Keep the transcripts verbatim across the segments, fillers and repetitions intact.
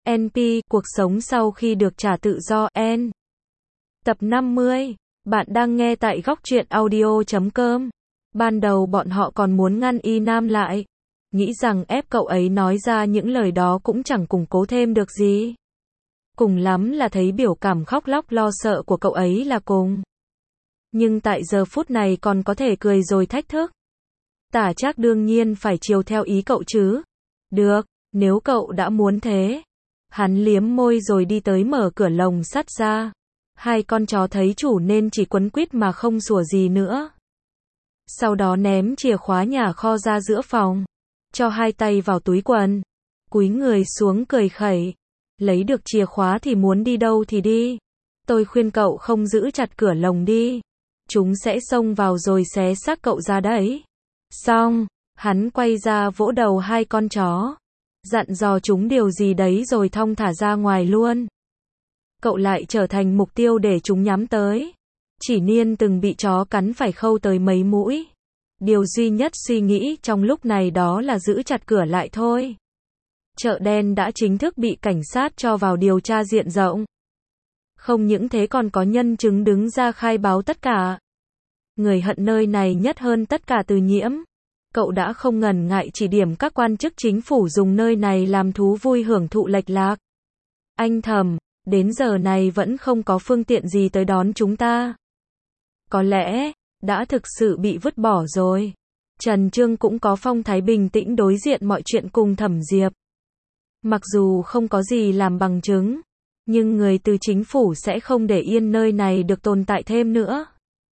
en pê, cuộc sống sau khi được trả tự do, N. Tập năm mươi. Bạn đang nghe tại góc truyện audio chấm com. Ban đầu bọn họ còn muốn ngăn Y Nam lại. Nghĩ rằng ép cậu ấy nói ra những lời đó cũng chẳng củng cố thêm được gì. Cùng lắm là thấy biểu cảm khóc lóc lo sợ của cậu ấy là cùng. Nhưng tại giờ phút này còn có thể cười rồi thách thức. Tả Trác đương nhiên phải chiều theo ý cậu chứ. Được, nếu cậu đã muốn thế. Hắn liếm môi rồi đi tới mở cửa lồng sắt ra. Hai con chó thấy chủ nên chỉ quấn quýt mà không sủa gì nữa. Sau đó ném chìa khóa nhà kho ra giữa phòng. Cho hai tay vào túi quần. Cúi người xuống cười khẩy. Lấy được chìa khóa thì muốn đi đâu thì đi. Tôi khuyên cậu không giữ chặt cửa lồng đi. Chúng sẽ xông vào rồi xé xác cậu ra đấy. Xong, hắn quay ra vỗ đầu hai con chó. Dặn dò chúng điều gì đấy rồi thong thả ra ngoài luôn. Cậu lại trở thành mục tiêu để chúng nhắm tới. Chỉ Niên từng bị chó cắn phải khâu tới mấy mũi. Điều duy nhất suy nghĩ trong lúc này đó là giữ chặt cửa lại thôi. Chợ đen đã chính thức bị cảnh sát cho vào điều tra diện rộng. Không những thế còn có nhân chứng đứng ra khai báo tất cả. Người hận nơi này nhất hơn tất cả Từ Nhiễm. Cậu đã không ngần ngại chỉ điểm các quan chức chính phủ dùng nơi này làm thú vui hưởng thụ lệch lạc. Anh thầm, đến giờ này vẫn không có phương tiện gì tới đón chúng ta. Có lẽ, đã thực sự bị vứt bỏ rồi. Trần Trương cũng có phong thái bình tĩnh đối diện mọi chuyện cùng Thẩm Diệp. Mặc dù không có gì làm bằng chứng, nhưng người từ chính phủ sẽ không để yên nơi này được tồn tại thêm nữa.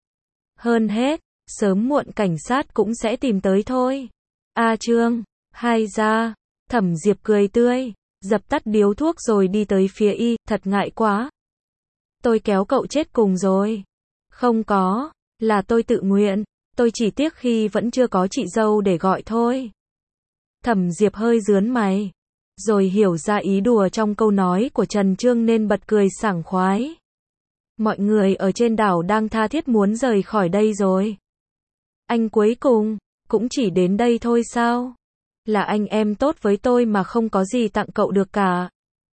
Hơn hết, sớm muộn cảnh sát cũng sẽ tìm tới thôi. A Trương, hai ra, Thẩm Diệp cười tươi, dập tắt điếu thuốc rồi đi tới phía y, thật ngại quá. Tôi kéo cậu chết cùng rồi. Không có, là tôi tự nguyện, tôi chỉ tiếc khi vẫn chưa có chị dâu để gọi thôi. Thẩm Diệp hơi rướn mày, rồi hiểu ra ý đùa trong câu nói của Trần Trương nên bật cười sảng khoái. Mọi người ở trên đảo đang tha thiết muốn rời khỏi đây rồi. Anh cuối cùng, cũng chỉ đến đây thôi sao? Là anh em tốt với tôi mà không có gì tặng cậu được cả.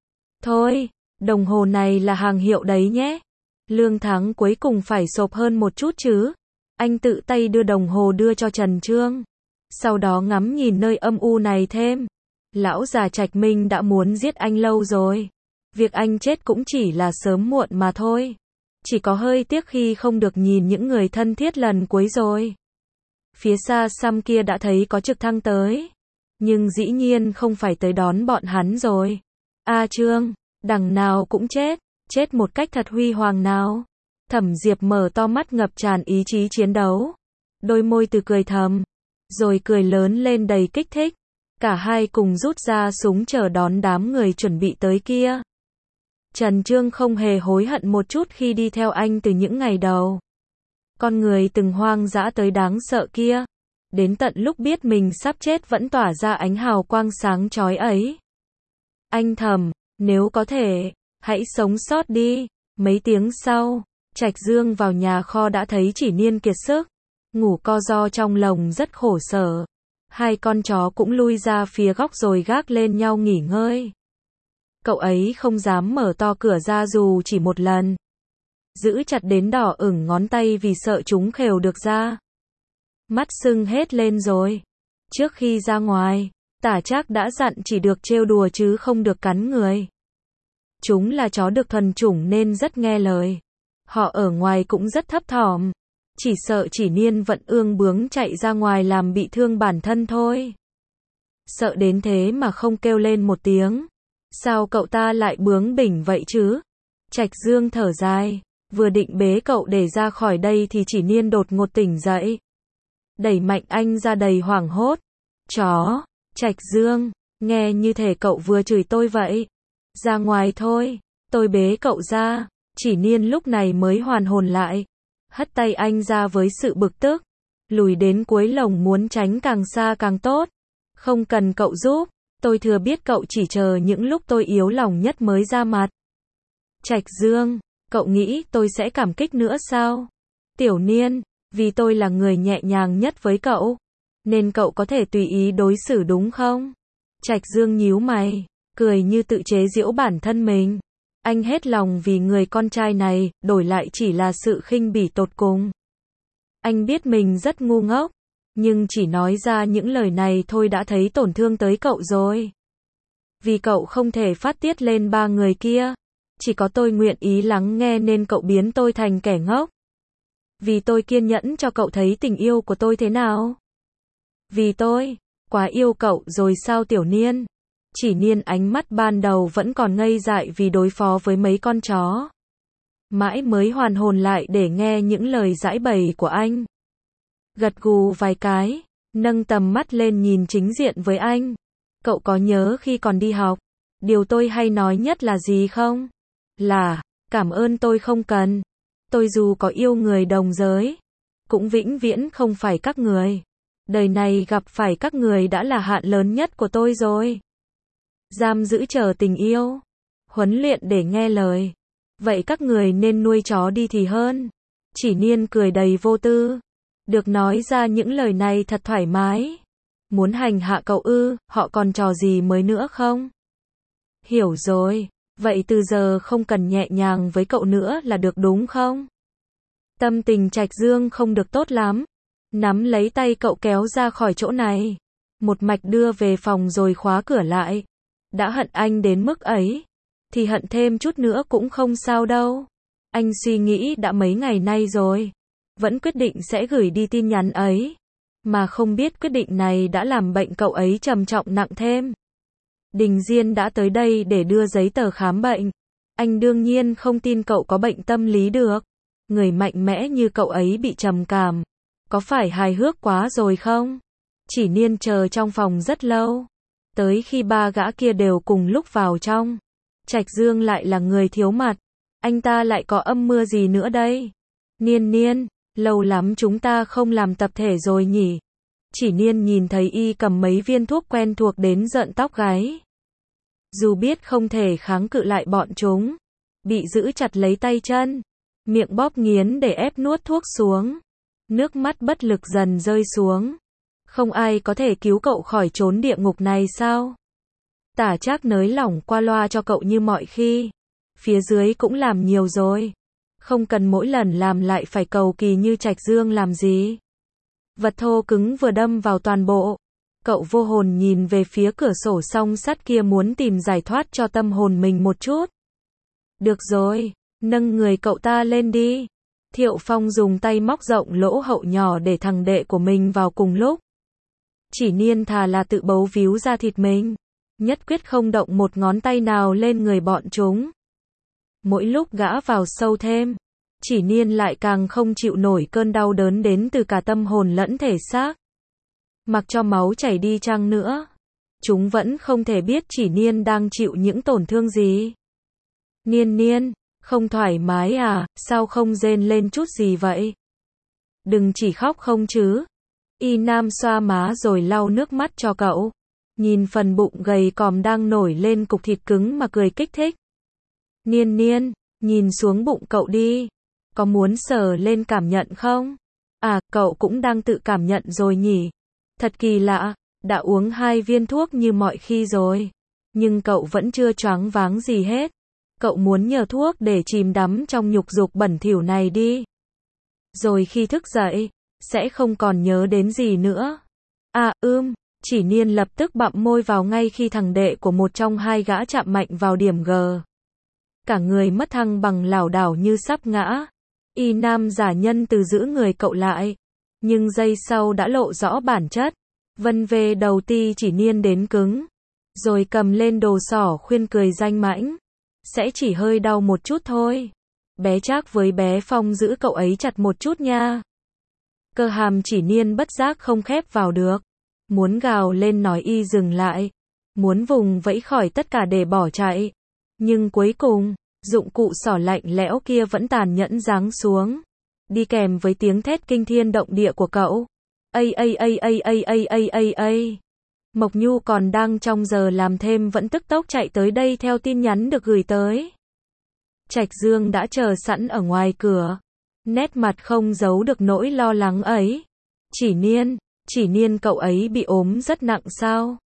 Thôi, đồng hồ này là hàng hiệu đấy nhé. Lương tháng cuối cùng phải xộp hơn một chút chứ. Anh tự tay đưa đồng hồ đưa cho Trần Trương. Sau đó ngắm nhìn nơi âm u này thêm. Lão già Trạch Minh đã muốn giết anh lâu rồi. Việc anh chết cũng chỉ là sớm muộn mà thôi. Chỉ có hơi tiếc khi không được nhìn những người thân thiết lần cuối rồi. Phía xa xăm kia đã thấy có trực thăng tới. Nhưng dĩ nhiên không phải tới đón bọn hắn rồi. A Trương, đằng nào cũng chết. Chết một cách thật huy hoàng nào. Thẩm Diệp mở to mắt ngập tràn ý chí chiến đấu. Đôi môi từ cười thầm. Rồi cười lớn lên đầy kích thích. Cả hai cùng rút ra súng chờ đón đám người chuẩn bị tới kia. Trần Trương không hề hối hận một chút khi đi theo anh từ những ngày đầu. Con người từng hoang dã tới đáng sợ kia. Đến tận lúc biết mình sắp chết vẫn tỏa ra ánh hào quang sáng chói ấy. Anh thầm, nếu có thể, hãy sống sót đi. Mấy tiếng sau, Trạch Dương vào nhà kho đã thấy Chỉ Niên kiệt sức. Ngủ co ro trong lồng rất khổ sở. Hai con chó cũng lui ra phía góc rồi gác lên nhau nghỉ ngơi. Cậu ấy không dám mở to cửa ra dù chỉ một lần. Giữ chặt đến đỏ ửng ngón tay vì sợ chúng khều được ra. Mắt sưng hết lên rồi. Trước khi ra ngoài, Tả Trác đã dặn chỉ được trêu đùa chứ không được cắn người. Chúng là chó được thuần chủng nên rất nghe lời. Họ ở ngoài cũng rất thấp thỏm. Chỉ sợ Chỉ Niên vẫn ương bướng chạy ra ngoài làm bị thương bản thân thôi. Sợ đến thế mà không kêu lên một tiếng. Sao cậu ta lại bướng bỉnh vậy chứ? Trạch Dương thở dài. Vừa định bế cậu để ra khỏi đây thì Chỉ Niên đột ngột tỉnh dậy. Đẩy mạnh anh ra đầy hoảng hốt. Chó, Trạch Dương, nghe như thể cậu vừa chửi tôi vậy. Ra ngoài thôi, tôi bế cậu ra. Chỉ Niên lúc này mới hoàn hồn lại. Hất tay anh ra với sự bực tức. Lùi đến cuối lồng muốn tránh càng xa càng tốt. Không cần cậu giúp. Tôi thừa biết cậu chỉ chờ những lúc tôi yếu lòng nhất mới ra mặt. Trạch Dương, cậu nghĩ tôi sẽ cảm kích nữa sao? Tiểu Niên, vì tôi là người nhẹ nhàng nhất với cậu, nên cậu có thể tùy ý đối xử đúng không? Trạch Dương nhíu mày, cười như tự chế giễu bản thân mình. Anh hết lòng vì người con trai này, đổi lại chỉ là sự khinh bỉ tột cùng. Anh biết mình rất ngu ngốc, nhưng chỉ nói ra những lời này thôi đã thấy tổn thương tới cậu rồi. Vì cậu không thể phát tiết lên ba người kia, chỉ có tôi nguyện ý lắng nghe nên cậu biến tôi thành kẻ ngốc. Vì tôi kiên nhẫn cho cậu thấy tình yêu của tôi thế nào. Vì tôi quá yêu cậu rồi sao Tiểu Niên? Chỉ Niên ánh mắt ban đầu vẫn còn ngây dại vì đối phó với mấy con chó. Mãi mới hoàn hồn lại để nghe những lời giãi bày của anh. Gật gù vài cái, nâng tầm mắt lên nhìn chính diện với anh. Cậu có nhớ khi còn đi học, điều tôi hay nói nhất là gì không? Là, cảm ơn tôi không cần. Tôi dù có yêu người đồng giới, cũng vĩnh viễn không phải các người. Đời này gặp phải các người đã là hạn lớn nhất của tôi rồi. Giam giữ chờ tình yêu, huấn luyện để nghe lời. Vậy các người nên nuôi chó đi thì hơn. Chỉ Niên cười đầy vô tư. Được nói ra những lời này thật thoải mái. Muốn hành hạ cậu ư, họ còn trò gì mới nữa không? Hiểu rồi, vậy từ giờ không cần nhẹ nhàng với cậu nữa là được đúng không? Tâm tình Trạch Dương không được tốt lắm. Nắm lấy tay cậu kéo ra khỏi chỗ này. Một mạch đưa về phòng rồi khóa cửa lại. Đã hận anh đến mức ấy, thì hận thêm chút nữa cũng không sao đâu. Anh suy nghĩ đã mấy ngày nay rồi, vẫn quyết định sẽ gửi đi tin nhắn ấy. Mà không biết quyết định này đã làm bệnh cậu ấy trầm trọng nặng thêm. Đình Diên đã tới đây để đưa giấy tờ khám bệnh. Anh đương nhiên không tin cậu có bệnh tâm lý được. Người mạnh mẽ như cậu ấy bị trầm cảm. Có phải hài hước quá rồi không? Chỉ Niên chờ trong phòng rất lâu. Tới khi ba gã kia đều cùng lúc vào trong. Trạch Dương lại là người thiếu mặt. Anh ta lại có âm mưa gì nữa đây? Niên Niên, lâu lắm chúng ta không làm tập thể rồi nhỉ? Chỉ Niên nhìn thấy y cầm mấy viên thuốc quen thuộc đến rợn tóc gáy. Dù biết không thể kháng cự lại bọn chúng, bị giữ chặt lấy tay chân, miệng bóp nghiến để ép nuốt thuốc xuống. Nước mắt bất lực dần rơi xuống. Không ai có thể cứu cậu khỏi chốn địa ngục này sao? Tả Trác nới lỏng qua loa cho cậu như mọi khi. Phía dưới cũng làm nhiều rồi. Không cần mỗi lần làm lại phải cầu kỳ như Trạch Dương làm gì. Vật thô cứng vừa đâm vào toàn bộ. Cậu vô hồn nhìn về phía cửa sổ song sắt kia muốn tìm giải thoát cho tâm hồn mình một chút. Được rồi, nâng người cậu ta lên đi. Thiệu Phong dùng tay móc rộng lỗ hậu nhỏ để thằng đệ của mình vào cùng lúc. Chỉ Niên thà là tự bấu víu ra thịt mình, nhất quyết không động một ngón tay nào lên người bọn chúng. Mỗi lúc gã vào sâu thêm, Chỉ Niên lại càng không chịu nổi cơn đau đớn đến từ cả tâm hồn lẫn thể xác. Mặc cho máu chảy đi chăng nữa, chúng vẫn không thể biết Chỉ Niên đang chịu những tổn thương gì. Niên Niên, không thoải mái à, sao không rên lên chút gì vậy? Đừng chỉ khóc không chứ. Y Nam xoa má rồi lau nước mắt cho cậu. Nhìn phần bụng gầy còm đang nổi lên cục thịt cứng mà cười kích thích. Niên Niên, nhìn xuống bụng cậu đi. Có muốn sờ lên cảm nhận không? À, cậu cũng đang tự cảm nhận rồi nhỉ? Thật kỳ lạ, đã uống hai viên thuốc như mọi khi rồi. Nhưng cậu vẫn chưa choáng váng gì hết. Cậu muốn nhờ thuốc để chìm đắm trong nhục dục bẩn thỉu này đi. Rồi khi thức dậy, sẽ không còn nhớ đến gì nữa. À, ưm, Chỉ Niên lập tức bặm môi vào ngay khi thằng đệ của một trong hai gã chạm mạnh vào điểm G. Cả người mất thăng bằng lảo đảo như sắp ngã. Y Nam giả nhân từ giữ người cậu lại. Nhưng giây sau đã lộ rõ bản chất. Vân về đầu ti Chỉ Niên đến cứng. Rồi cầm lên đồ sỏ khuyên cười danh mãnh. Sẽ chỉ hơi đau một chút thôi. Bé Trác với bé Phong giữ cậu ấy chặt một chút nha. Cơ hàm Chỉ Niên bất giác không khép vào được. Muốn gào lên nói y dừng lại. Muốn vùng vẫy khỏi tất cả để bỏ chạy. Nhưng cuối cùng, dụng cụ sỏ lạnh lẽo kia vẫn tàn nhẫn giáng xuống. Đi kèm với tiếng thét kinh thiên động địa của cậu. Ây ây ây ây ây ây ây ây ây. Mộc Nhu còn đang trong giờ làm thêm vẫn tức tốc chạy tới đây theo tin nhắn được gửi tới. Trạch Dương đã chờ sẵn ở ngoài cửa. Nét mặt không giấu được nỗi lo lắng ấy. Chỉ Niên, Chỉ Niên cậu ấy bị ốm rất nặng sao?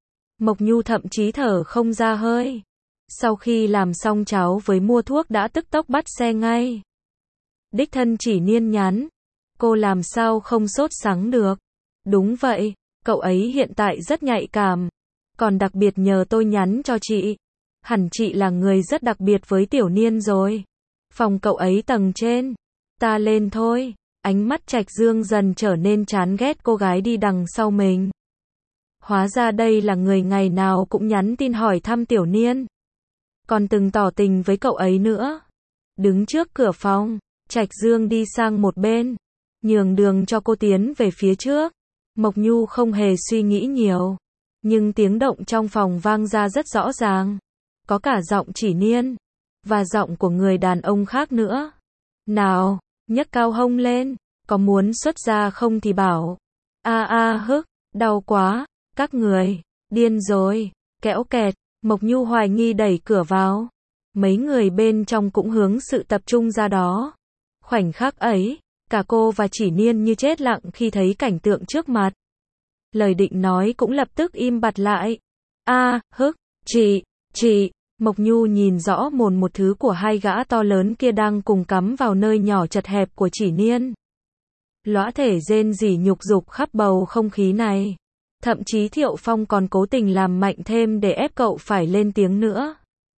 Mộc Nhu thậm chí thở không ra hơi. Sau khi làm xong cháo với mua thuốc đã tức tốc bắt xe ngay. Đích thân Chỉ Niên nhắn. Cô làm sao không sốt sắng được. Đúng vậy, cậu ấy hiện tại rất nhạy cảm. Còn đặc biệt nhờ tôi nhắn cho chị. Hẳn chị là người rất đặc biệt với Tiểu Niên rồi. Phòng cậu ấy tầng trên. Ta lên thôi. Ánh mắt Trạch Dương dần trở nên chán ghét cô gái đi đằng sau mình. Hóa ra đây là người ngày nào cũng nhắn tin hỏi thăm Tiểu Niên. Còn từng tỏ tình với cậu ấy nữa. Đứng trước cửa phòng, Trạch Dương đi sang một bên, nhường đường cho cô tiến về phía trước. Mộc Nhu không hề suy nghĩ nhiều, nhưng tiếng động trong phòng vang ra rất rõ ràng. Có cả giọng Chỉ Niên, và giọng của người đàn ông khác nữa. Nào, nhấc cao hông lên, có muốn xuất ra không thì bảo. A a hức, đau quá, các người, điên rồi, kẽo kẹt. Mộc Nhu hoài nghi đẩy cửa vào. Mấy người bên trong cũng hướng sự tập trung ra đó. Khoảnh khắc ấy, cả cô và Chỉ Niên như chết lặng khi thấy cảnh tượng trước mặt. Lời định nói cũng lập tức im bặt lại. A, hức, chị, chị, Mộc Nhu nhìn rõ mồn một thứ của hai gã to lớn kia đang cùng cắm vào nơi nhỏ chật hẹp của Chỉ Niên. Lõa thể rên rỉ nhục dục khắp bầu không khí này. Thậm chí Thiệu Phong còn cố tình làm mạnh thêm để ép cậu phải lên tiếng nữa.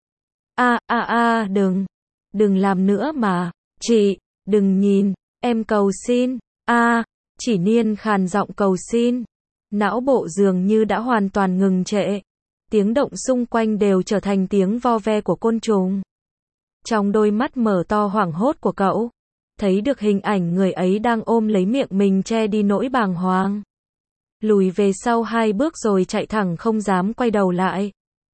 A, a a, đừng, đừng làm nữa mà, chị, đừng nhìn, em cầu xin, a, Chỉ Niên khàn giọng cầu xin. Não bộ dường như đã hoàn toàn ngừng trệ. Tiếng động xung quanh đều trở thành tiếng vo ve của côn trùng. Trong đôi mắt mở to hoảng hốt của cậu, thấy được hình ảnh người ấy đang ôm lấy miệng mình che đi nỗi bàng hoàng. Lùi về sau hai bước rồi chạy thẳng không dám quay đầu lại.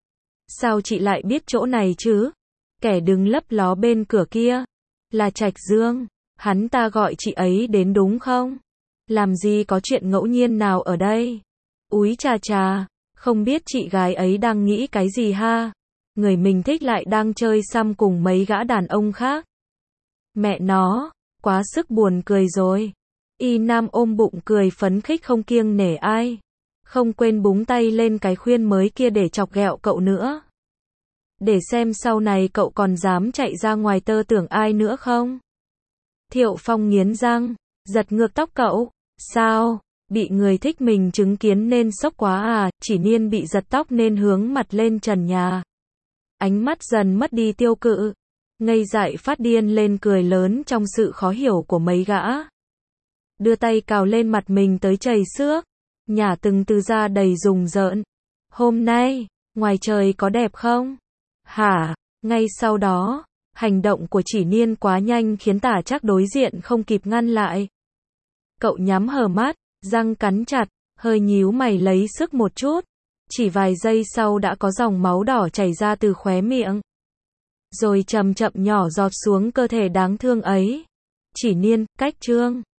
Sao chị lại biết chỗ này chứ? Kẻ đứng lấp ló bên cửa kia là Trạch Dương, hắn ta gọi chị ấy đến đúng không? Làm gì có chuyện ngẫu nhiên nào ở đây? Úi chà chà, không biết chị gái ấy đang nghĩ cái gì ha? Người mình thích lại đang chơi xăm cùng mấy gã đàn ông khác. Mẹ nó, quá sức buồn cười rồi. Y Nam ôm bụng cười phấn khích không kiêng nể ai. Không quên búng tay lên cái khuyên mới kia để chọc ghẹo cậu nữa. Để xem sau này cậu còn dám chạy ra ngoài tơ tưởng ai nữa không? Thiệu Phong nghiến răng, giật ngược tóc cậu. Sao? Bị người thích mình chứng kiến nên sốc quá à? Chỉ Niên bị giật tóc nên hướng mặt lên trần nhà. Ánh mắt dần mất đi tiêu cự. Ngây dại phát điên lên cười lớn trong sự khó hiểu của mấy gã. Đưa tay cào lên mặt mình tới chảy xước. Nhả từng từ ra đầy rùng rợn. Hôm nay, ngoài trời có đẹp không? Hả? Ngay sau đó, hành động của Chỉ Niên quá nhanh khiến Tả Trác đối diện không kịp ngăn lại. Cậu nhắm hờ mắt, răng cắn chặt, hơi nhíu mày lấy sức một chút. Chỉ vài giây sau đã có dòng máu đỏ chảy ra từ khóe miệng. Rồi chậm chậm nhỏ giọt xuống cơ thể đáng thương ấy. Chỉ Niên, cách Trương.